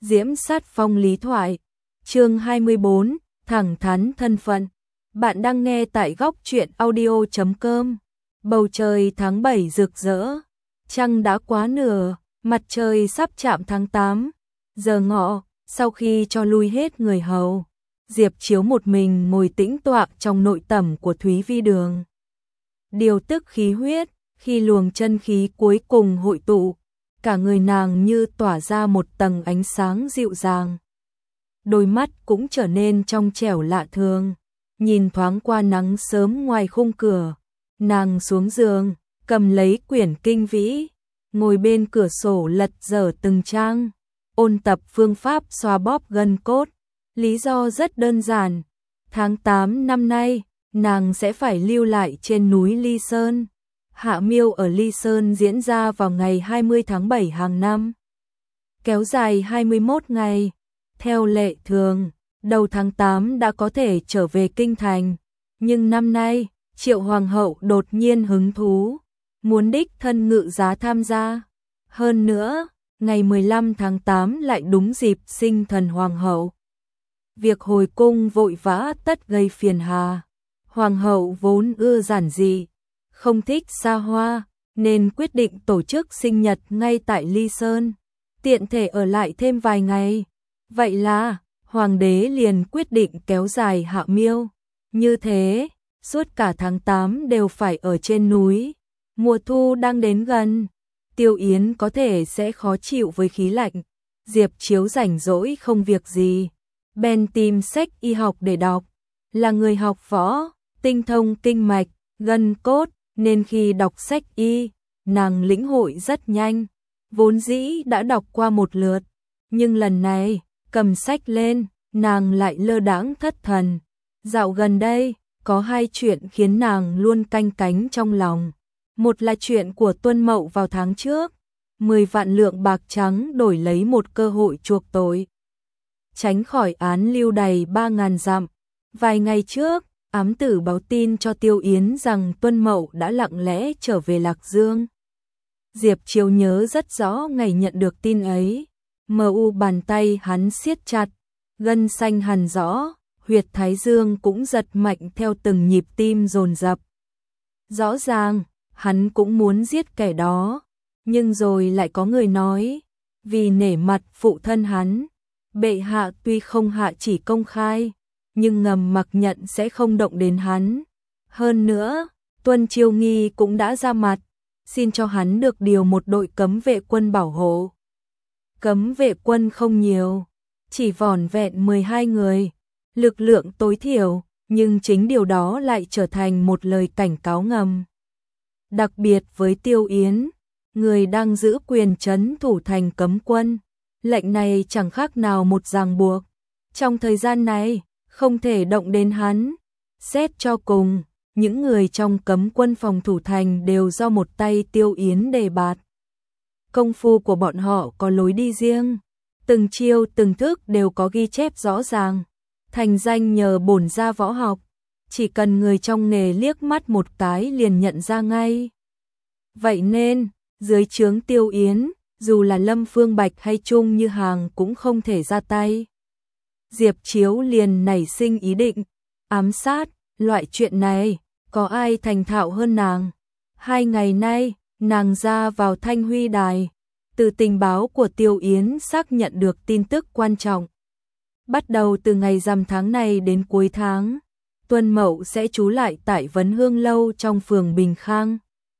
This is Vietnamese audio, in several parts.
Diễm sát phong lý thoại. Chương 24, thẳng thắn thân phận. Bạn đang nghe tại góc truyện audio.com. Bầu trời tháng 7 rực rỡ, trăng đã quá nửa, mặt trời sắp chạm tháng 8. Giờ ngọ, sau khi cho lui hết người hầu, Diệp Chiếu một mình ngồi tĩnh tọa trong nội tẩm của Thúy Vi Đường. Điều tức khí huyết, khi luồng chân khí cuối cùng hội tụ, cả người nàng như tỏa ra một tầng ánh sáng dịu dàng. Đôi mắt cũng trở nên trong trẻo lạ thường, nhìn thoáng qua nắng sớm ngoài khung cửa, nàng xuống giường, cầm lấy quyển kinh vĩ, ngồi bên cửa sổ lật dở từng trang, ôn tập phương pháp xoa bóp gân cốt. Lý do rất đơn giản, tháng 8 năm nay, nàng sẽ phải lưu lại trên núi Ly Sơn. Hạ miêu ở Ly Sơn diễn ra vào ngày 20 tháng 7 hàng năm, kéo dài 21 ngày. Theo lệ thường, đầu tháng 8 đã có thể trở về kinh thành, nhưng năm nay, Triệu Hoàng hậu đột nhiên hứng thú, muốn đích thân ngự giá tham gia. Hơn nữa, ngày 15 tháng 8 lại đúng dịp sinh thần Hoàng hậu. Việc hồi cung vội vã tất gây phiền hà. Hoàng hậu vốn ưa giản dị, không thích xa hoa, nên quyết định tổ chức sinh nhật ngay tại Ly Sơn, tiện thể ở lại thêm vài ngày. Vậy là, hoàng đế liền quyết định kéo dài Hạ miêu. Như thế, suốt cả tháng 8 đều phải ở trên núi. Mùa thu đang đến gần, Tiêu Yến có thể sẽ khó chịu với khí lạnh. Diệp Chiếu rảnh rỗi không việc gì, bèn tìm sách y học để đọc. Là người học võ, tinh thông kinh mạch, gân cốt, nên khi đọc sách y, nàng lĩnh hội rất nhanh. Vốn dĩ đã đọc qua một lượt, nhưng lần này, cầm sách lên, nàng lại lơ đãng thất thần. Dạo gần đây, có hai chuyện khiến nàng luôn canh cánh trong lòng. Một là chuyện của Tuân Mậu vào tháng trước, 10 vạn lượng bạc trắng đổi lấy một cơ hội chuộc tội, tránh khỏi án lưu đày 3.000 dặm. Vài ngày trước, ám tử báo tin cho Tiêu Yến rằng Tuân Mậu đã lặng lẽ trở về Lạc Dương. Diệp Chiếu nhớ rất rõ ngày nhận được tin ấy. Bàn tay hắn siết chặt, gân xanh hằn rõ, huyệt thái dương cũng giật mạnh theo từng nhịp tim dồn dập. Rõ ràng, hắn cũng muốn giết kẻ đó, nhưng rồi lại có người nói, vì nể mặt phụ thân hắn, bệ hạ tuy không hạ chỉ công khai, nhưng ngầm mặc nhận sẽ không động đến hắn. Hơn nữa, Tuân Chiêu Nghi cũng đã ra mặt, xin cho hắn được điều một đội cấm vệ quân bảo hộ. Cấm vệ quân không nhiều, chỉ vỏn vẹn 12 người, lực lượng tối thiểu, nhưng chính điều đó lại trở thành một lời cảnh cáo ngầm. Đặc biệt với Tiêu Yến, người đang giữ quyền trấn thủ thành cấm quân, lệnh này chẳng khác nào một ràng buộc. Trong thời gian này, không thể động đến hắn. Xét cho cùng, những người trong cấm quân phòng thủ thành đều do một tay Tiêu Yến đề bạt. Công phu của bọn họ có lối đi riêng, từng chiêu từng thức đều có ghi chép rõ ràng, thành danh nhờ bổn gia võ học, chỉ cần người trong nghề liếc mắt một cái liền nhận ra ngay. Vậy nên, dưới trướng Tiêu Yến, dù là Lâm Phương Bạch hay Trung Như Hàng cũng không thể ra tay. Diệp Chiếu liền nảy sinh ý định, ám sát, loại chuyện này, có ai thành thạo hơn nàng. 2 ngày nay, nàng ra vào Thanh Huy Đài, từ tình báo của Tiêu Yến xác nhận được tin tức quan trọng. Bắt đầu từ ngày rằm tháng này đến cuối tháng, Tuân Mậu sẽ trú lại tại Vấn Hương Lâu trong phường Bình Khang,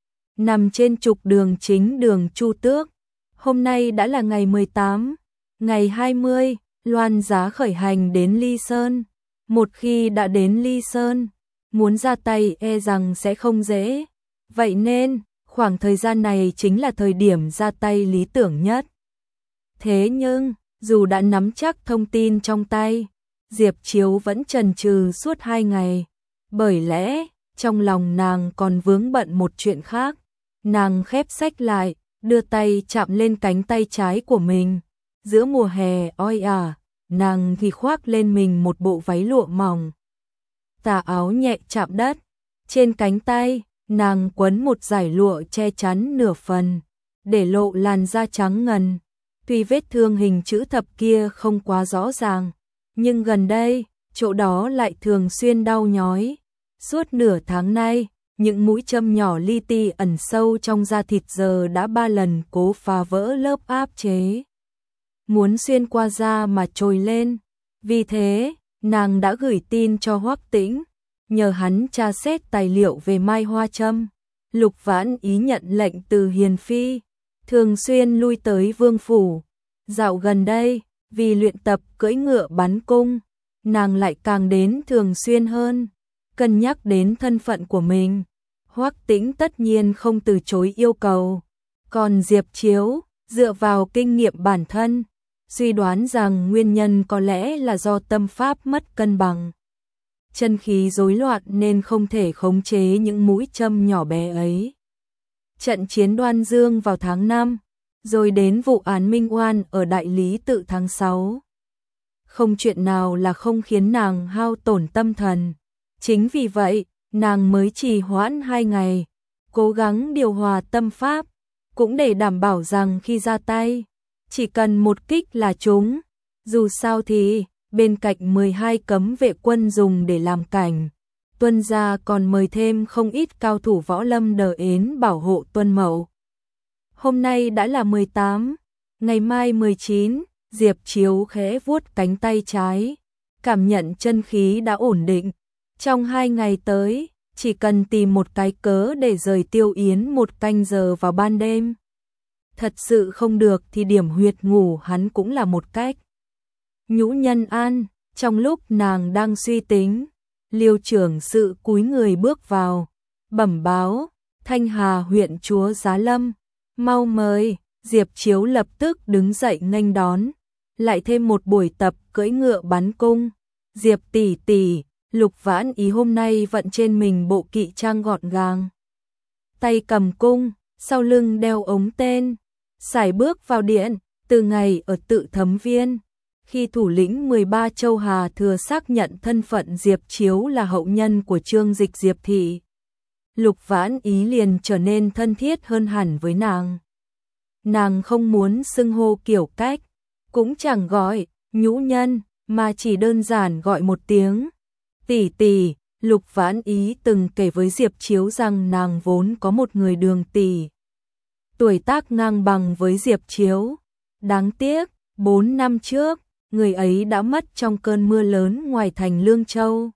nằm trên trục đường chính đường Chu Tước. Hôm nay đã là ngày 18, ngày 20, loan giá khởi hành đến Ly Sơn. Một khi đã đến Ly Sơn, muốn ra tay e rằng sẽ không dễ. Vậy nên, khoảng thời gian này chính là thời điểm ra tay lý tưởng nhất. Thế nhưng, dù đã nắm chắc thông tin trong tay, Diệp Chiếu vẫn chần chừ suốt 2 ngày. Bởi lẽ, trong lòng nàng còn vướng bận một chuyện khác. Nàng khép sách lại, đưa tay chạm lên cánh tay trái của mình. Giữa mùa hè oi ả, nàng thì khoác lên mình một bộ váy lụa mỏng. Tà áo nhẹ chạm đất. Trên cánh tay, nàng quấn một dải lụa che chắn nửa phần, để lộ làn da trắng ngần. Tuy vết thương hình chữ thập kia không quá rõ ràng, nhưng gần đây, chỗ đó lại thường xuyên đau nhói. Suốt nửa tháng nay, những mũi châm nhỏ li ti ẩn sâu trong da thịt giờ đã 3 lần cố phá vỡ lớp áp chế. Muốn xuyên qua da mà trồi lên. Vì thế, nàng đã gửi tin cho Hoắc Tĩnh, nhờ hắn tra xét tài liệu về mai hoa châm. Lục Vãn Ý nhận lệnh từ Hiền Phi, thường xuyên lui tới vương phủ. Dạo gần đây, vì luyện tập cưỡi ngựa bắn cung, nàng lại càng đến thường xuyên hơn. Cân nhắc đến thân phận của mình, Hoắc Tĩnh tất nhiên không từ chối yêu cầu. Còn Diệp Chiếu, dựa vào kinh nghiệm bản thân, suy đoán rằng nguyên nhân có lẽ là do tâm pháp mất cân bằng. Chân khí rối loạn nên không thể khống chế những mũi châm nhỏ bé ấy. Trận chiến Đoan Dương vào tháng 5, rồi đến vụ án Minh Oan ở Đại Lý Tự tháng 6. Không chuyện nào là không khiến nàng hao tổn tâm thần. Chính vì vậy, nàng mới trì hoãn 2 ngày, cố gắng điều hòa tâm pháp, cũng để đảm bảo rằng khi ra tay, chỉ cần một kích là trúng. Dù sao thì, bên cạnh 12 cấm vệ quân dùng để làm cảnh, Tuân gia còn mời thêm không ít cao thủ võ lâm đờ ến bảo hộ Tuân Mậu. Hôm nay đã là 18, ngày mai 19, Diệp Chiếu khẽ vuốt cánh tay trái, cảm nhận chân khí đã ổn định. Trong 2 ngày tới, chỉ cần tìm một cái cớ để rời Tiêu Yến 1 canh giờ vào ban đêm. Thật sự không được thì điểm huyệt ngủ hắn cũng là một cách. Nhũ Nhân An, trong lúc nàng đang suy tính, Liêu trưởng sự cúi người bước vào, bẩm báo, Thanh Hà huyện chúa Giá Lâm, mau mời. Diệp Chiếu lập tức đứng dậy nghênh đón, lại thêm một buổi tập cưỡi ngựa bắn cung. Diệp tỷ tỷ, Lục Vãn Ý hôm nay vận trên mình bộ kỵ trang gọn gàng, tay cầm cung, sau lưng đeo ống tên, sải bước vào điện. Từ ngày ở Tự Thấm Viên, khi thủ lĩnh 13 châu Hà Thừa xác nhận thân phận Diệp Chiếu là hậu nhân của Trương Dịch Diệp thị, Lục Vãn Ý liền trở nên thân thiết hơn hẳn với nàng. Nàng không muốn xưng hô kiểu cách, cũng chẳng gọi nhũ nhân, mà chỉ đơn giản gọi một tiếng tỷ tỷ. Lục Vãn Ý từng kể với Diệp Chiếu rằng nàng vốn có một người đường tỷ, tuổi tác ngang bằng với Diệp Chiếu. Đáng tiếc, 4 năm trước, người ấy đã mất trong cơn mưa lớn ngoài thành Lương Châu.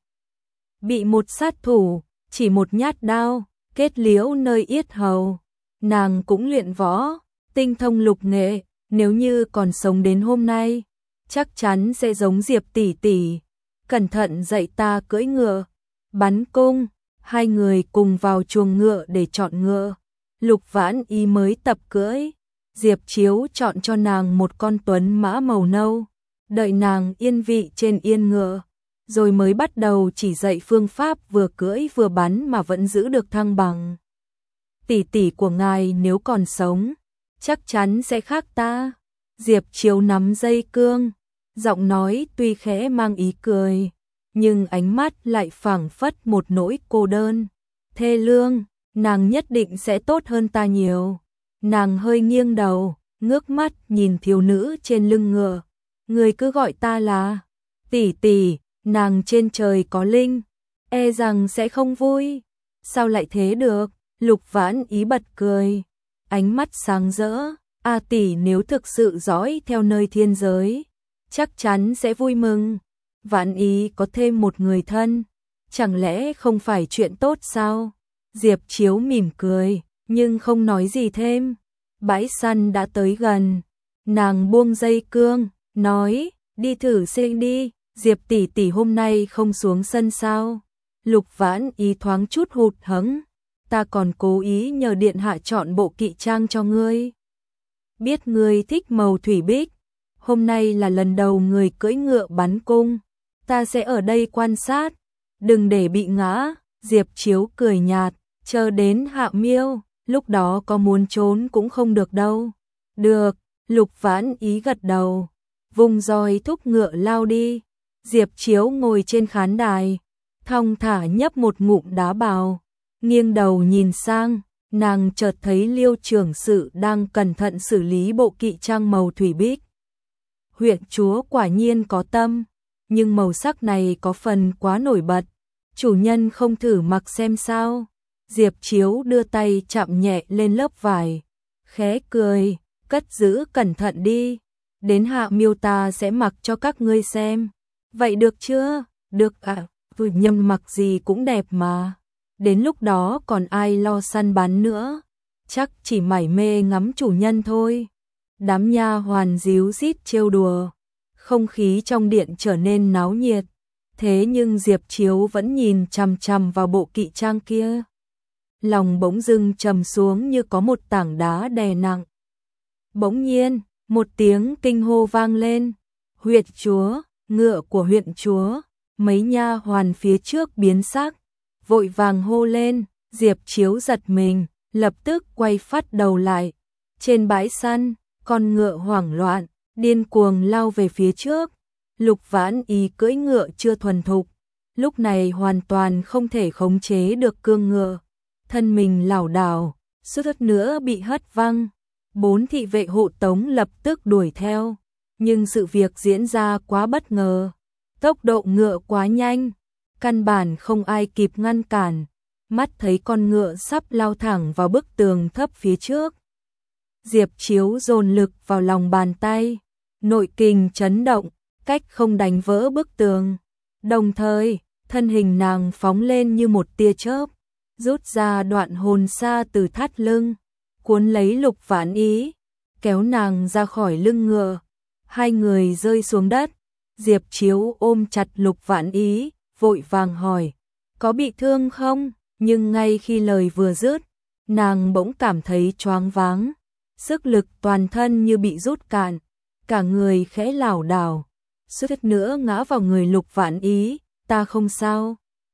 Bị một sát thủ, chỉ một nhát đao, kết liễu nơi yết hầu. Nàng cũng luyện võ, tinh thông lục nghệ, nếu như còn sống đến hôm nay, chắc chắn sẽ giống Diệp tỷ tỷ. Cẩn thận dạy ta cưỡi ngựa, bắn cung. 2 người cùng vào chuồng ngựa để chọn ngựa. Lục Vãn Ý mới tập cưỡi, Diệp Chiếu chọn cho nàng một con tuấn mã màu nâu, đợi nàng yên vị trên yên ngựa, rồi mới bắt đầu chỉ dạy phương pháp vừa cưỡi vừa bắn mà vẫn giữ được thăng bằng. Tỷ tỷ của ngài nếu còn sống, chắc chắn sẽ khác ta. Diệp Chiếu nắm dây cương, giọng nói tuy khẽ mang ý cười, nhưng ánh mắt lại phảng phất một nỗi cô đơn, thê lương. Nàng nhất định sẽ tốt hơn ta nhiều. Nàng hơi nghiêng đầu, ngước mắt nhìn thiếu nữ trên lưng ngựa. Người cứ gọi ta là tỷ tỷ, nàng trên trời có linh, e rằng sẽ không vui. Sao lại thế được? Lục Vãn Ý bật cười, ánh mắt sáng rỡ. A tỷ nếu thực sự dõi theo nơi thiên giới, chắc chắn sẽ vui mừng. Vãn Ý có thêm một người thân, chẳng lẽ không phải chuyện tốt sao? Diệp Chiếu mỉm cười, nhưng không nói gì thêm. Bãi săn đã tới gần, nàng buông dây cương, nói, đi thử xem đi. Diệp tỷ tỷ hôm nay không xuống sân sao? Lục Vãn Ý thoáng chút hụt hẫng, ta còn cố ý nhờ điện hạ chọn bộ kỵ trang cho ngươi. Biết ngươi thích màu thủy bích, hôm nay là lần đầu người cưỡi ngựa bắn cung, ta sẽ ở đây quan sát, đừng để bị ngã. Diệp Chiếu cười nhạt, chờ đến Hạ Miêu, lúc đó có muốn trốn cũng không được đâu. Được, Lục Vãn Ý gật đầu, vùng roi thúc ngựa lao đi. Diệp Chiếu ngồi trên khán đài, thong thả nhấp một ngụm đá bào, nghiêng đầu nhìn sang, nàng chợt thấy Liêu trưởng sự đang cẩn thận xử lý bộ kỵ trang màu thủy bích. Huyện chúa quả nhiên có tâm, nhưng màu sắc này có phần quá nổi bật. Chủ nhân không thử mặc xem sao? Diệp Chiếu đưa tay chạm nhẹ lên lớp vải, khẽ cười, cất giữ cẩn thận đi. Đến Hạ Miêu ta sẽ mặc cho các ngươi xem. Vậy được chưa? Được ạ, tôi nhâm mặc gì cũng đẹp mà. Đến lúc đó còn ai lo săn bắn nữa, chắc chỉ mải mê ngắm chủ nhân thôi. Đám nha hoàn díu dít trêu đùa, không khí trong điện trở nên náo nhiệt. Thế nhưng Diệp Chiếu vẫn nhìn chằm chằm vào bộ kỵ trang kia. Lòng bỗng dưng trầm xuống như có một tảng đá đè nặng. Bỗng nhiên, một tiếng kinh hô vang lên. Huyện chúa, ngựa của huyện chúa. Mấy nha hoàn phía trước biến sắc, vội vàng hô lên. Diệp Chiếu giật mình, lập tức quay phát đầu lại. Trên bãi săn, con ngựa hoảng loạn, điên cuồng lao về phía trước. Lục Vãn Ý cưỡi ngựa chưa thuần thục, lúc này hoàn toàn không thể khống chế được cương ngựa. Thân mình lảo đảo, suýt nữa bị hất văng. 4 thị vệ hộ tống lập tức đuổi theo, nhưng sự việc diễn ra quá bất ngờ. Tốc độ ngựa quá nhanh, căn bản không ai kịp ngăn cản. Mắt thấy con ngựa sắp lao thẳng vào bức tường thấp phía trước. Diệp Chiếu dồn lực vào lòng bàn tay, nội kình chấn động, cách không đánh vỡ bức tường. Đồng thời, thân hình nàng phóng lên như một tia chớp, rút ra đoạn hồn xa từ thắt lưng, cuốn lấy Lục Vãn Ý, kéo nàng ra khỏi lưng ngựa. Hai người rơi xuống đất. Diệp Chiếu ôm chặt Lục Vãn Ý, vội vàng hỏi, có bị thương không? Nhưng ngay khi lời vừa dứt, nàng bỗng cảm thấy choáng váng, sức lực toàn thân như bị rút cạn, cả người khẽ lảo đảo, suýt nữa ngã vào người Lục Vãn Ý. Ta không sao.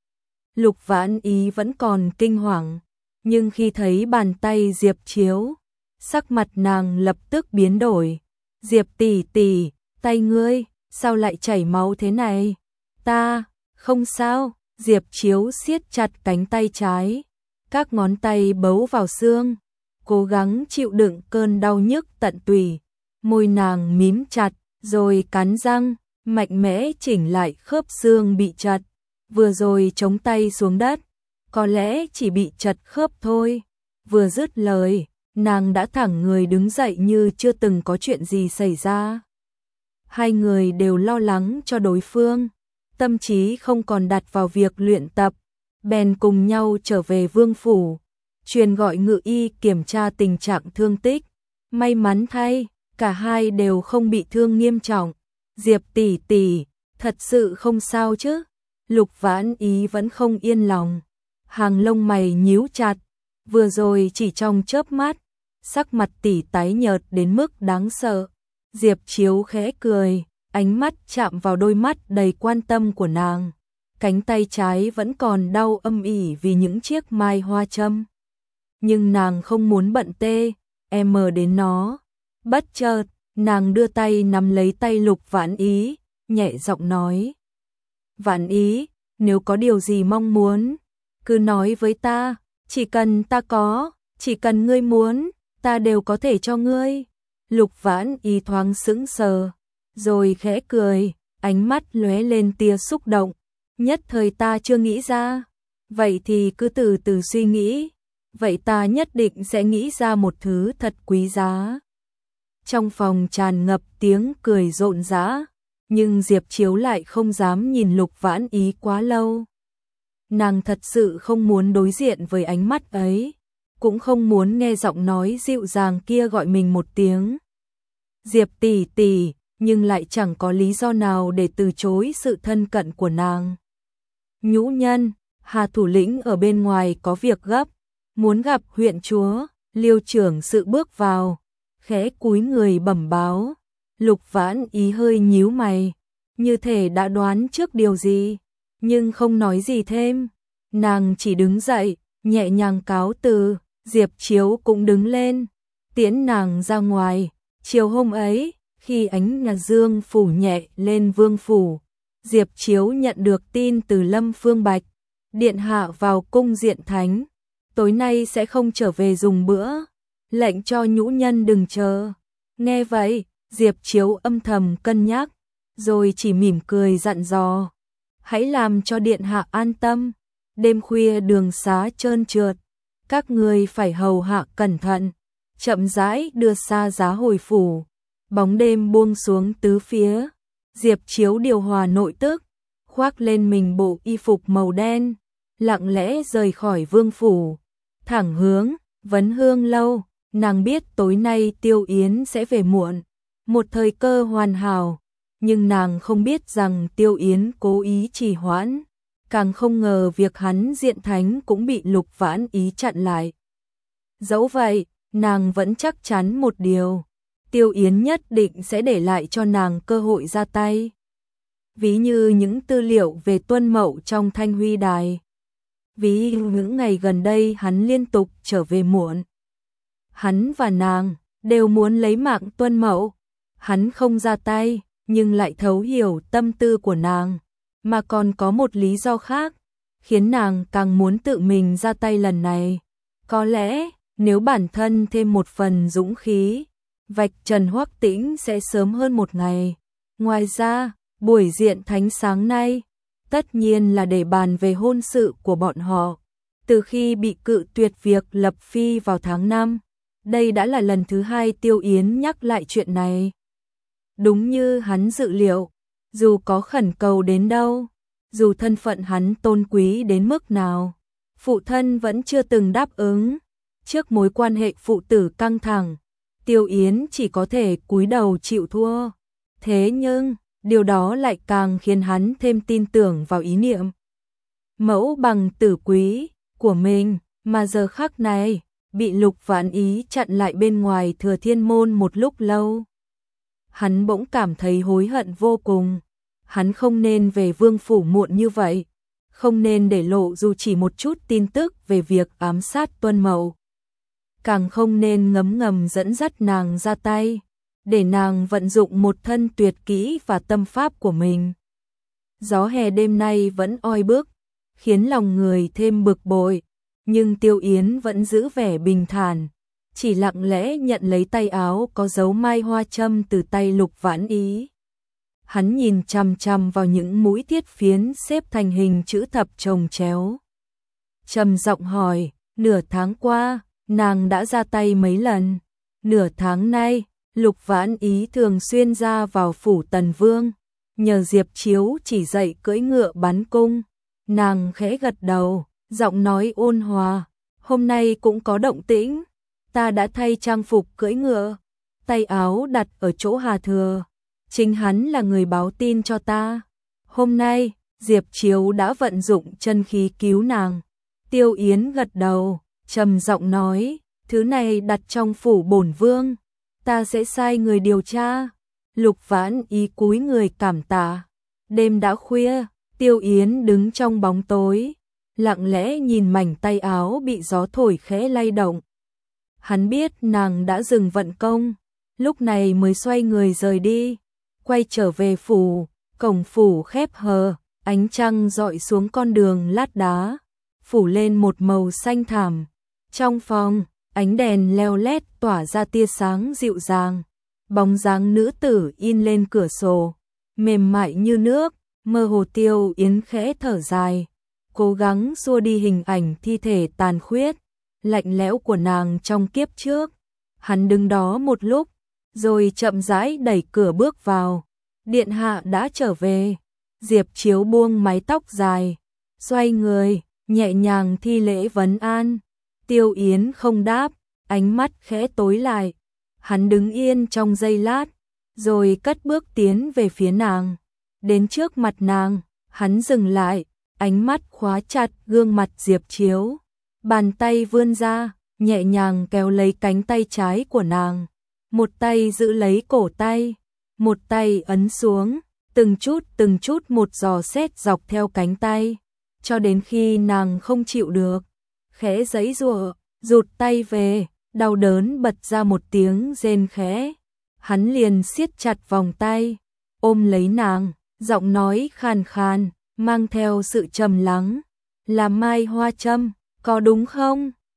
Lục Vãn Ý vẫn còn kinh hoàng, nhưng khi thấy bàn tay Diệp Chiếu, sắc mặt nàng lập tức biến đổi. Diệp tỷ tỷ, tay ngươi, sao lại chảy máu thế này? Ta, không sao. Diệp Chiếu siết chặt cánh tay trái, các ngón tay bấu vào xương, cố gắng chịu đựng cơn đau nhức tận tủy. Môi nàng mím chặt, rồi cắn răng, mạnh mẽ chỉnh lại khớp xương bị chật. Vừa rồi chống tay xuống đất, có lẽ chỉ bị chật khớp thôi. Vừa dứt lời, nàng đã thẳng người đứng dậy như chưa từng có chuyện gì xảy ra. Hai người đều lo lắng cho đối phương, tâm trí không còn đặt vào việc luyện tập, bèn cùng nhau trở về vương phủ, truyền gọi ngự y kiểm tra tình trạng thương tích. May mắn thay, cả hai đều không bị thương nghiêm trọng. Diệp tỷ tỷ, thật sự không sao chứ? Lục Vãn Ý vẫn không yên lòng, hàng lông mày nhíu chặt. Vừa rồi chỉ trong chớp mắt, sắc mặt tỷ tái nhợt đến mức đáng sợ. Diệp Chiếu khẽ cười, ánh mắt chạm vào đôi mắt đầy quan tâm của nàng. Cánh tay trái vẫn còn đau âm ỉ vì những chiếc mai hoa châm, nhưng nàng không muốn bận đến nó. Bất chợt, nàng đưa tay nắm lấy tay Lục Vãn Ý, nhẹ giọng nói: Vãn Ý, nếu có điều gì mong muốn, cứ nói với ta, chỉ cần ngươi muốn, ta đều có thể cho ngươi. Lục Vãn Ý thoáng sững sờ, rồi khẽ cười, ánh mắt lóe lên tia xúc động. Nhất thời ta chưa nghĩ ra. Vậy thì cứ từ từ suy nghĩ. Vậy ta nhất định sẽ nghĩ ra một thứ thật quý giá. Trong phòng tràn ngập tiếng cười rộn rã, nhưng Diệp Chiếu lại không dám nhìn Lục Vãn Ý quá lâu. Nàng thật sự không muốn đối diện với ánh mắt ấy, cũng không muốn nghe giọng nói dịu dàng kia gọi mình một tiếng Diệp tỷ tỷ, nhưng lại chẳng có lý do nào để từ chối sự thân cận của nàng. Nhũ nhân, Hà thủ lĩnh ở bên ngoài có việc gấp, muốn gặp huyện chúa. Liêu trưởng sự bước vào, khẽ cúi người bẩm báo. Lục Vãn Ý hơi nhíu mày, như thể đã đoán trước điều gì, nhưng không nói gì thêm. Nàng chỉ đứng dậy, nhẹ nhàng cáo từ. Diệp Chiếu cũng đứng lên, tiễn nàng ra ngoài. Chiều hôm ấy, khi ánh ngà dương phủ nhẹ lên vương phủ, Diệp Chiếu nhận được tin từ Lâm Phương Bạch, điện hạ vào cung diện thánh. tối nay sẽ không trở về dùng bữa, lệnh cho nhũ nhân đừng chờ. Nghe vậy, Diệp Chiếu âm thầm cân nhắc, rồi chỉ mỉm cười dặn dò. Hãy làm cho điện hạ an tâm, đêm khuya đường xá trơn trượt, các người phải hầu hạ cẩn thận. Chậm rãi đưa xa giá hồi phủ, bóng đêm buông xuống tứ phía. Diệp Chiếu điều hòa nội tức, khoác lên mình bộ y phục màu đen, lặng lẽ rời khỏi vương phủ, thẳng hướng Vấn Hương lâu. Nàng biết tối nay Tiêu Yến sẽ về muộn, một thời cơ hoàn hảo, nhưng nàng không biết rằng Tiêu Yến cố ý trì hoãn, càng không ngờ việc hắn diện thánh cũng bị Lục Vãn Ý chặn lại. Dẫu vậy, nàng vẫn chắc chắn một điều, Tiêu Yến nhất định sẽ để lại cho nàng cơ hội ra tay. Ví như những tư liệu về Tuân Mậu trong Thanh Huy Đài. Ví những ngày gần đây hắn liên tục trở về muộn. Hắn và nàng đều muốn lấy mạng Tuân Mậu. Hắn không ra tay, nhưng lại thấu hiểu tâm tư của nàng. Mà còn có một lý do khác, khiến nàng càng muốn tự mình ra tay lần này. Có lẽ, nếu bản thân thêm một phần dũng khí, vạch trần Hoắc Tĩnh sẽ sớm hơn một ngày. Ngoài ra, buổi diện thánh sáng nay, tất nhiên là để bàn về hôn sự của bọn họ. Từ khi bị cự tuyệt việc lập phi vào tháng 5, đây đã là lần thứ 2 Tiêu Yến nhắc lại chuyện này. Đúng như hắn dự liệu, dù có khẩn cầu đến đâu, dù thân phận hắn tôn quý đến mức nào, phụ thân vẫn chưa từng đáp ứng. Trước mối quan hệ phụ tử căng thẳng, Tiêu Yến chỉ có thể cúi đầu chịu thua. Thế nhưng, điều đó lại càng khiến hắn thêm tin tưởng vào ý niệm mẫu bằng tử quý của mình, mà giờ khắc này, bị Lục Vãn Ý chặn lại bên ngoài Thừa Thiên môn một lúc lâu. Hắn bỗng cảm thấy hối hận vô cùng, hắn không nên về vương phủ muộn như vậy, không nên để lộ dù chỉ một chút tin tức về việc ám sát Tuân Mậu. Càng không nên ngấm ngầm dẫn dắt nàng ra tay, để nàng vận dụng một thân tuyệt kỹ và tâm pháp của mình. Gió hè đêm nay vẫn oi bức, khiến lòng người thêm bực bội, nhưng Tiêu Yến vẫn giữ vẻ bình thản, chỉ lặng lẽ nhận lấy tay áo có dấu mai hoa châm từ tay Lục Vãn Ý. Hắn nhìn chằm chằm vào những mũi thiết phiến xếp thành hình chữ thập chồng chéo. Trầm giọng hỏi, nửa tháng qua, nàng đã ra tay mấy lần? Nửa tháng nay, Lục Vãn Ý thường xuyên ra vào phủ Tần Vương, nhờ Diệp Chiếu chỉ dạy cưỡi ngựa bắn cung. Nàng khẽ gật đầu, giọng nói ôn hòa, hôm nay cũng có động tĩnh, ta đã thay trang phục cưỡi ngựa, tay áo đặt ở chỗ Hà Thừa, chính hắn là người báo tin cho ta. Hôm nay, Diệp Chiếu đã vận dụng chân khí cứu nàng. Tiêu Yến gật đầu, trầm giọng nói, thứ này đặt trong phủ bổn vương, ta sẽ sai người điều tra. Lục Vãn Ý cúi người cảm tạ. Đêm đã khuya, Tiêu Yến đứng trong bóng tối, lặng lẽ nhìn mảnh tay áo bị gió thổi khẽ lay động. Hắn biết nàng đã dừng vận công, lúc này mới xoay người rời đi, quay trở về phủ. Cổng phủ khép hờ, ánh trăng rọi xuống con đường lát đá, phủ lên một màu xanh thẳm. Trong phòng, ánh đèn leo lét tỏa ra tia sáng dịu dàng, bóng dáng nữ tử in lên cửa sổ, mềm mại như nước. Mơ hồ Tiêu Yến khẽ thở dài, cố gắng xua đi hình ảnh thi thể tàn khuyết, lạnh lẽo của nàng trong kiếp trước. Hắn đứng đó một lúc, rồi chậm rãi đẩy cửa bước vào. Điện hạ đã trở về. Diệp Chiếu buông mái tóc dài, xoay người, nhẹ nhàng thi lễ vấn an. Tiêu Yến không đáp, ánh mắt khẽ tối lại. Hắn đứng yên trong giây lát, rồi cất bước tiến về phía nàng. Đến trước mặt nàng, hắn dừng lại, ánh mắt khóa chặt gương mặt Diệp Chiếu. Bàn tay vươn ra, nhẹ nhàng kéo lấy cánh tay trái của nàng. Một tay giữ lấy cổ tay, một tay ấn xuống, từng chút một giò xét dọc theo cánh tay, cho đến khi nàng không chịu được, khẽ giãy giụa, rụt tay về, đau đớn bật ra một tiếng rên khẽ. Hắn liền siết chặt vòng tay, ôm lấy nàng, giọng nói khàn khàn, mang theo sự trầm lắng, là mai hoa châm, có đúng không?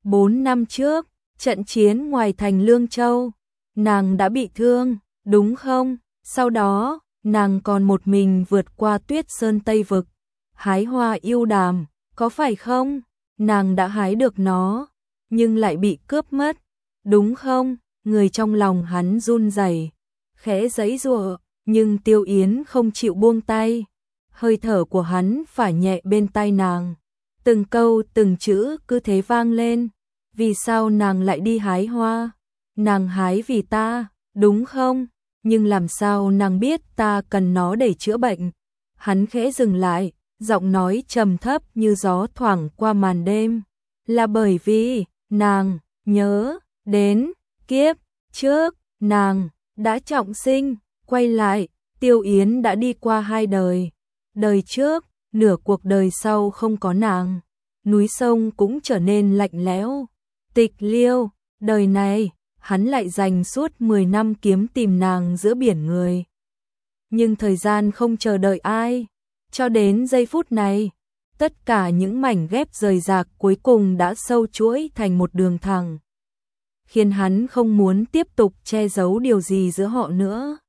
4 năm trước, trận chiến ngoài thành Lương Châu, nàng đã bị thương, đúng không? Sau đó, nàng còn một mình vượt qua Tuyết Sơn Tây Vực, hái hoa yêu đàm, có phải không? Nàng đã hái được nó, nhưng lại bị cướp mất, đúng không? Người trong lòng hắn run rẩy, khẽ giãy giụa, nhưng Tiêu Yến không chịu buông tay. Hơi thở của hắn phả nhẹ bên tai nàng, từng câu từng chữ cứ thế vang lên. Vì sao nàng lại đi hái hoa? Nàng hái vì ta, đúng không? Nhưng làm sao nàng biết ta cần nó để chữa bệnh? Hắn khẽ dừng lại, giọng nói trầm thấp như gió thoảng qua màn đêm. Là bởi vì, nàng, nhớ, đến, kiếp, trước, nàng, đã trọng sinh, quay lại, Tiêu Yến đã đi qua 2 đời. Đời trước, nửa cuộc đời sau không có nàng. Núi sông cũng trở nên lạnh lẽo, tịch liêu, đời này, hắn lại dành suốt 10 năm kiếm tìm nàng giữa biển người. Nhưng thời gian không chờ đợi ai, cho đến giây phút này, tất cả những mảnh ghép rời rạc cuối cùng đã sâu chuỗi thành một đường thẳng, khiến hắn không muốn tiếp tục che giấu điều gì giữa họ nữa.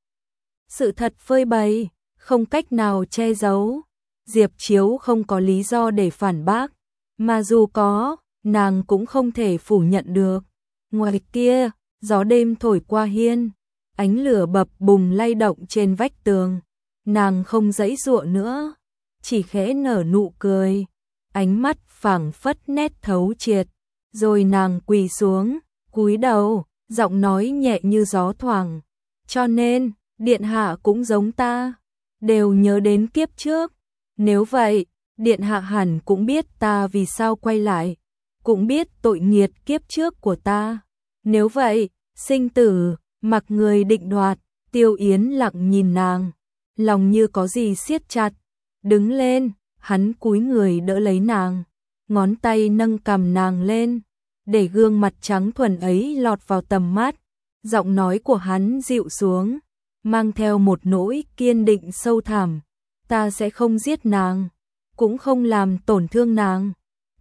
Sự thật phơi bày, không cách nào che giấu, Diệp Chiếu không có lý do để phản bác, mà dù có, nàng cũng không thể phủ nhận được. Ngoài kia, gió đêm thổi qua hiên, ánh lửa bập bùng lay động trên vách tường. Nàng không giãy giụa nữa, chỉ khẽ nở nụ cười, ánh mắt phảng phất nét thấu triệt. Rồi nàng quỳ xuống, cúi đầu, giọng nói nhẹ như gió thoảng. Cho nên, điện hạ cũng giống ta, đều nhớ đến kiếp trước. Nếu vậy, điện hạ hẳn cũng biết ta vì sao quay lại, cũng biết tội nghiệt kiếp trước của ta. Nếu vậy, sinh tử, mặc người định đoạt. Tiêu Yến lặng nhìn nàng, lòng như có gì siết chặt. Đứng lên, hắn cúi người đỡ lấy nàng, ngón tay nâng cằm nàng lên, để gương mặt trắng thuần ấy lọt vào tầm mắt. Giọng nói của hắn dịu xuống, mang theo một nỗi kiên định sâu thẳm. Ta sẽ không giết nàng, cũng không làm tổn thương nàng.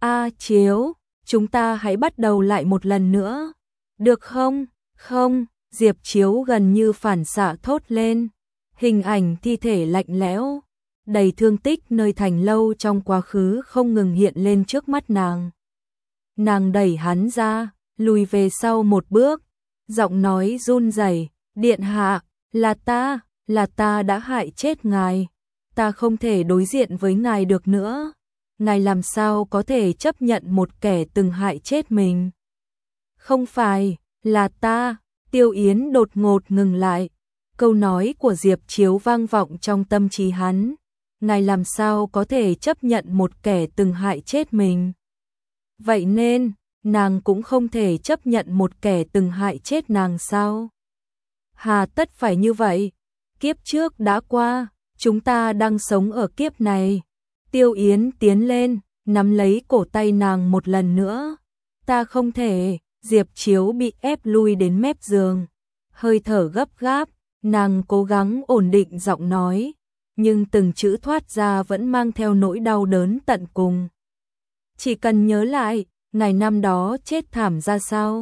Chiếu, chúng ta hãy bắt đầu lại một lần nữa, được không? Không, Diệp Chiếu gần như phản xạ thốt lên. Hình ảnh thi thể lạnh lẽo, đầy thương tích nơi thành lâu trong quá khứ không ngừng hiện lên trước mắt nàng. Nàng đẩy hắn ra, lùi về sau một bước, giọng nói run rẩy, điện hạ, là ta đã hại chết ngài. Ta không thể đối diện với ngài được nữa. Ngài làm sao có thể chấp nhận một kẻ từng hại chết mình? Không phải, là ta. Tiêu Yến đột ngột ngừng lại. Câu nói của Diệp Chiếu vang vọng trong tâm trí hắn. Ngài làm sao có thể chấp nhận một kẻ từng hại chết mình? Vậy nên, nàng cũng không thể chấp nhận một kẻ từng hại chết nàng sao? Hà tất phải như vậy? Kiếp trước đã qua, chúng ta đang sống ở kiếp này. Tiêu Yến tiến lên, nắm lấy cổ tay nàng một lần nữa. Ta không thể. Diệp Chiếu bị ép lui đến mép giường, hơi thở gấp gáp, nàng cố gắng ổn định giọng nói, nhưng từng chữ thoát ra vẫn mang theo nỗi đau đớn tận cùng. Chỉ cần nhớ lại, ngày năm đó chết thảm ra sao.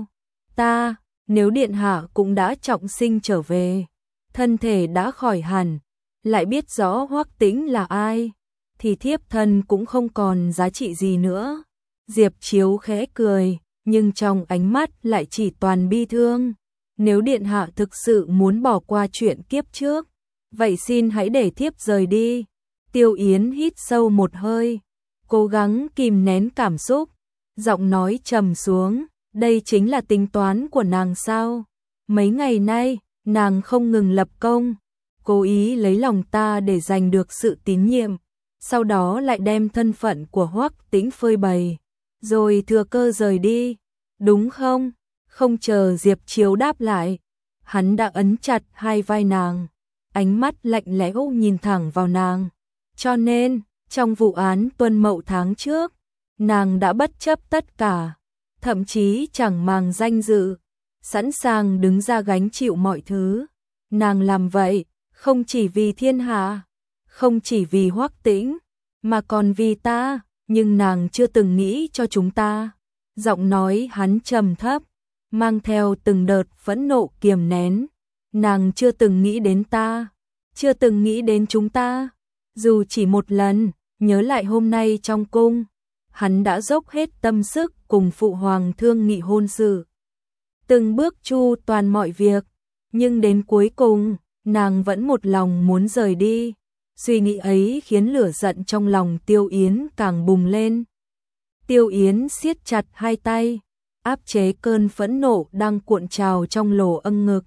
Nếu điện hạ cũng đã trọng sinh trở về, thân thể đã khỏi hẳn, lại biết rõ Hoắc Tĩnh là ai, thì thiếp thân cũng không còn giá trị gì nữa. Diệp Chiếu khẽ cười, nhưng trong ánh mắt lại chỉ toàn bi thương. Nếu điện hạ thực sự muốn bỏ qua chuyện kiếp trước, vậy xin hãy để thiếp rời đi. Tiêu Yến hít sâu một hơi, cố gắng kìm nén cảm xúc, giọng nói trầm xuống. Đây chính là tính toán của nàng sao? Mấy ngày nay, nàng không ngừng lập công, cố ý lấy lòng ta để giành được sự tín nhiệm, sau đó lại đem thân phận của Hoắc Tĩnh phơi bày, rồi thừa cơ rời đi, đúng không? Không chờ Diệp Chiếu đáp lại, hắn đã ấn chặt hai vai nàng, ánh mắt lạnh lẽo nhìn thẳng vào nàng. Cho nên, trong vụ án Tuân Mậu tháng trước, nàng đã bất chấp tất cả, thậm chí chẳng màng danh dự, sẵn sàng đứng ra gánh chịu mọi thứ. Nàng làm vậy, không chỉ vì thiên hạ, không chỉ vì Hoắc Tĩnh, mà còn vì ta, nhưng nàng chưa từng nghĩ cho chúng ta. Giọng nói hắn trầm thấp, mang theo từng đợt phẫn nộ kiềm nén. Nàng chưa từng nghĩ đến ta, chưa từng nghĩ đến chúng ta, dù chỉ một lần. Nhớ lại hôm nay trong cung, hắn đã dốc hết tâm sức cùng phụ hoàng thương nghị hôn sự, từng bước chu toàn mọi việc, nhưng đến cuối cùng, nàng vẫn một lòng muốn rời đi. Suy nghĩ ấy khiến lửa giận trong lòng Tiêu Yến càng bùng lên. Tiêu Yến siết chặt hai tay, áp chế cơn phẫn nộ đang cuộn trào trong lỗ âng ngực.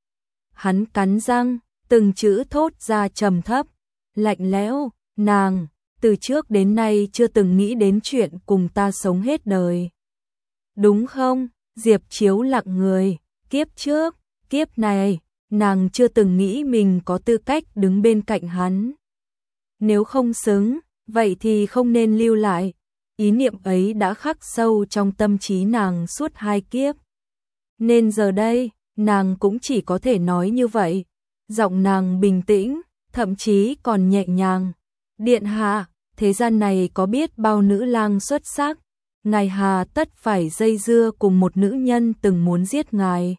Hắn cắn răng, từng chữ thốt ra trầm thấp, lạnh lẽo, nàng từ trước đến nay chưa từng nghĩ đến chuyện cùng ta sống hết đời. Đúng không? Diệp Chiếu lặng người, kiếp trước, kiếp này, nàng chưa từng nghĩ mình có tư cách đứng bên cạnh hắn. Nếu không xứng, vậy thì không nên lưu lại. Ý niệm ấy đã khắc sâu trong tâm trí nàng suốt 2 kiếp. Nên giờ đây, nàng cũng chỉ có thể nói như vậy. Giọng nàng bình tĩnh, thậm chí còn nhẹ nhàng. Điện hạ, thế gian này có biết bao nữ lang xuất sắc, ngài hà tất phải dây dưa cùng một nữ nhân từng muốn giết ngài.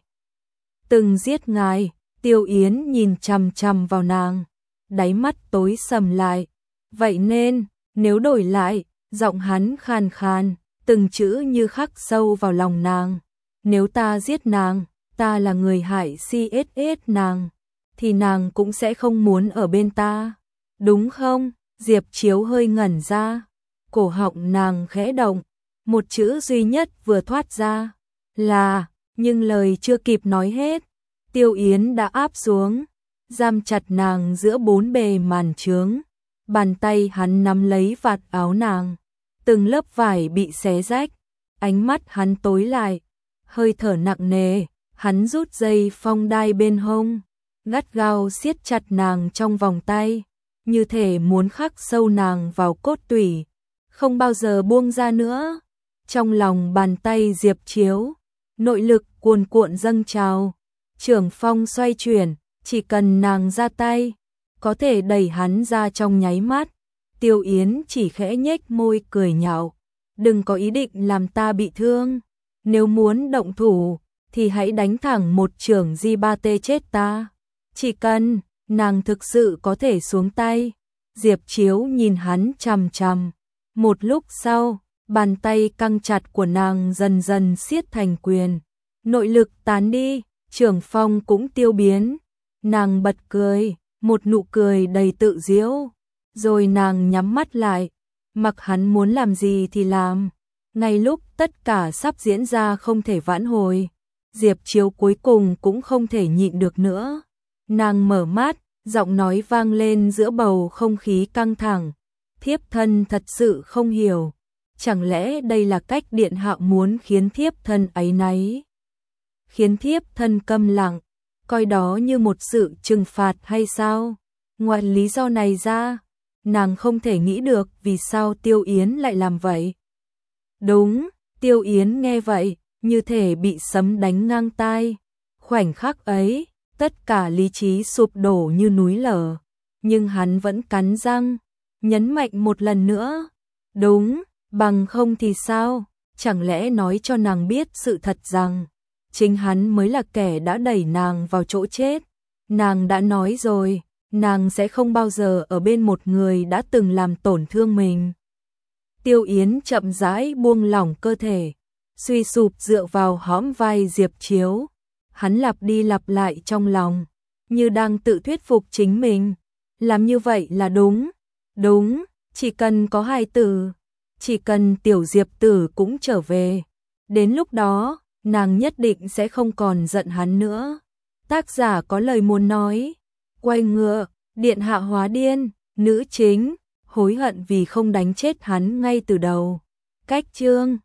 Từng giết ngài. Tiêu Yến nhìn chằm chằm vào nàng, đáy mắt tối sầm lại. Vậy nên, nếu đổi lại, giọng hắn khàn khàn, từng chữ như khắc sâu vào lòng nàng. Nếu ta giết nàng, ta là người hại CSS nàng, thì nàng cũng sẽ không muốn ở bên ta. Đúng không? Diệp Chiếu hơi ngẩn ra, cổ họng nàng khẽ động, một chữ duy nhất vừa thoát ra là, nhưng lời chưa kịp nói hết, Tiêu Yến đã áp xuống, giam chặt nàng giữa 4 bề màn trướng. Bàn tay hắn nắm lấy vạt áo nàng, từng lớp vải bị xé rách, ánh mắt hắn tối lại, hơi thở nặng nề, hắn rút dây phong đai bên hông, gắt gao siết chặt nàng trong vòng tay, như thể muốn khắc sâu nàng vào cốt tủy, không bao giờ buông ra nữa. Trong lòng bàn tay Diệp Chiếu, nội lực cuồn cuộn dâng trào, trưởng phong xoay chuyển, chỉ cần nàng ra tay, có thể đẩy hắn ra trong nháy mắt. Tiêu Yến chỉ khẽ nhếch môi cười nhạo, đừng có ý định làm ta bị thương, nếu muốn động thủ thì hãy đánh thẳng một chưởng di ba tê chết ta. Chỉ cần nàng thực sự có thể xuống tay. Diệp Chiếu nhìn hắn chằm chằm, một lúc sau, bàn tay căng chặt của nàng dần dần siết thành quyền, nội lực tán đi, trưởng phong cũng tiêu biến. Nàng bật cười, một nụ cười đầy tự giễu, rồi nàng nhắm mắt lại, mặc hắn muốn làm gì thì làm. Ngay lúc tất cả sắp diễn ra không thể vãn hồi, Diệp Chiếu cuối cùng cũng không thể nhịn được nữa. Nàng mở mắt, giọng nói vang lên giữa bầu không khí căng thẳng. Thiếp thân thật sự không hiểu, chẳng lẽ đây là cách điện hạ muốn khiến thiếp thân áy náy, khiến thiếp thân câm lặng, coi đó như một sự trừng phạt hay sao? Ngoài lý do này ra, nàng không thể nghĩ được vì sao Tiêu Yến lại làm vậy. Đúng, Tiêu Yến nghe vậy, như thể bị sấm đánh ngang tai. Khoảnh khắc ấy, tất cả lý trí sụp đổ như núi lở, nhưng hắn vẫn cắn răng, nhấn mạnh một lần nữa. Đúng, bằng không thì sao? Chẳng lẽ nói cho nàng biết sự thật rằng chính hắn mới là kẻ đã đẩy nàng vào chỗ chết. Nàng đã nói rồi, nàng sẽ không bao giờ ở bên một người đã từng làm tổn thương mình. Tiêu Yến chậm rãi buông lỏng cơ thể, suy sụp dựa vào hõm vai Diệp Chiếu. Hắn lặp đi lặp lại trong lòng, như đang tự thuyết phục chính mình. Làm như vậy là đúng, đúng, chỉ cần có hài tử, chỉ cần tiểu Diệp tử cũng trở về. Đến lúc đó, nàng nhất định sẽ không còn giận hắn nữa. Tác giả có lời muốn nói. Quay ngựa, điện hạ hóa điên, nữ chính, hối hận vì không đánh chết hắn ngay từ đầu. Cách chương